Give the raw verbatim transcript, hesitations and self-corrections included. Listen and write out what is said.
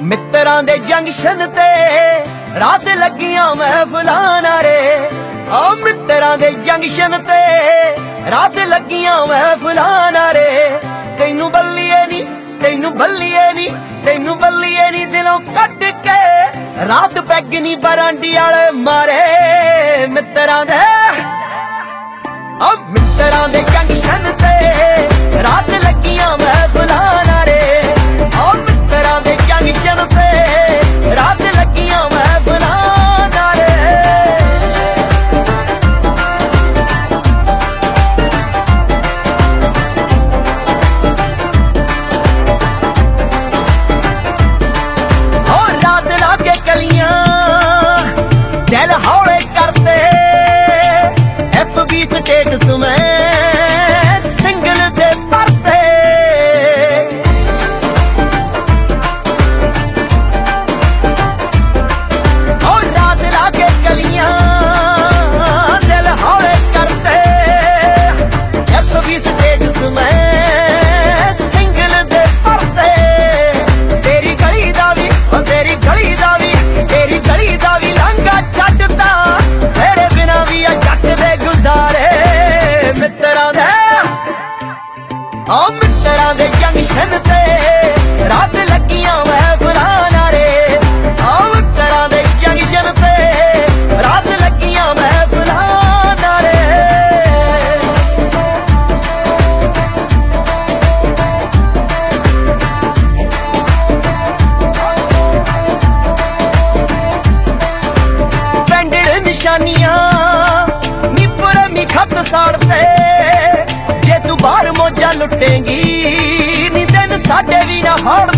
ਮਿੱਤਰਾਂ ਦੇ ਜੰਕਸ਼ਨ ਤੇ ਰਾਤ ਲੱਗੀਆਂ ਮਹਿਫਲਾਂ ਨਾਰੇ। ਆ ਮਿੱਤਰਾਂ ਦੇ ਜੰਕਸ਼ਨ ਤੇ ਰਾਤ ਲੱਗੀਆਂ ਮਹਿਫਲਾਂ ਨਾਰੇ। ਤੈਨੂੰ ਬੱਲੀਏ ਨੀ ਤੈਨੂੰ ਬੱਲੀਏ ਨੀ ਤੈਨੂੰ ਬੱਲੀਏ ਨੀ ਦਿਲੋਂ ਕੱਢ ਕੇ ਰਾਤ ਪੈਗ ਨੀ ਬਰਾਂਡੀ ਵਾਲੇ ਮਾਰੇ। ਮਿੱਤਰਾਂ ਦੇ ਆ ਮਿੱਤਰਾਂ ਦੇ ਜੰਕਸ਼ਨ ਤੇ ਰਾਤ ਲੱਗੀਆਂ ਮਹਿਫਲਾਂ ਨਾਰੇ। ਆ ਮਿੱਤਰਾਂ ਦੇ ਜੰਕਸ਼ਨ ਤੇ ਰਾਤ ਲੱਗੀਆਂ ਮਹਿਫਲਾਂ ਨਾਰੇ। ਹੋਰ ਰਾਤ ਲਾ ਕੇ ਕਲੀਆਂ ਦਿਲ ਹੌਲੇ ਕਰਦੇ ਐਫ ਬੀ ਸਟੇਟਸ ਮੈਂ ਸਿੰਗਲ ਦੇ ਪਰਦੇ। ਹੋਰ ਰਾਤ ਲਾ ਕੇ ਕਲੀਆਂ ਦਿਲ ਹੌਲੇ ਕਰਦੇ ਐਫ ਬੀ ਸਟੇਟਸ ਮੈਂ ਸਿੰਗਲ ਦੇ ਪਰਦੇ। ਤੇਰੀ ਗਲੀ ਦਾ ਵੀ ਉਹ ਤੇਰੀ ਗਲੀ ਦਾ ਵੀ ਤੇਰੀ ਗਲੀ ਦਾ ਵੀ ਲਾਂਘਾ ਛੱਡਦਾ ਤੇਰੇ ਬਿਨਾ ਵੀ ਆ ਜੱਟ ਦੇ ਗੁਜ਼ਾਰੇ। ਮਿੱਤਰਾਂ ਦੇ ਆ ਮਿੱਤਰਾਂ ਦੇ ਜੰਕਸ਼ਨ ਤੇ ਰਾਤ ਲੱਗੀਆਂ ਮਹਿਫਲਾਂ ਨਾਰੇ। ਆ ਮਿੱਤਰਾਂ ਦੇ ਜੰਕਸ਼ਨ ਤੇ ਰਾਤ ਲੱਗੀਆਂ ਮਹਿਫਲਾਂ ਨਾਰੇ। ਪੈਂਡਲ ਨਿਸ਼ਾਨੀਆਂ ਨੀ ਪੁਰਮੀ ਖੱਤ ਸਾੜਦੇ ਜੇ ਤੂੰ ਬਾਹਰ ਮੋਜਾ ਲੁੱਟੇਂਗੀ ਨੀ ਦਿਨ ਸਾਡੇ ਵੀ ਨਾ ਹਾੜ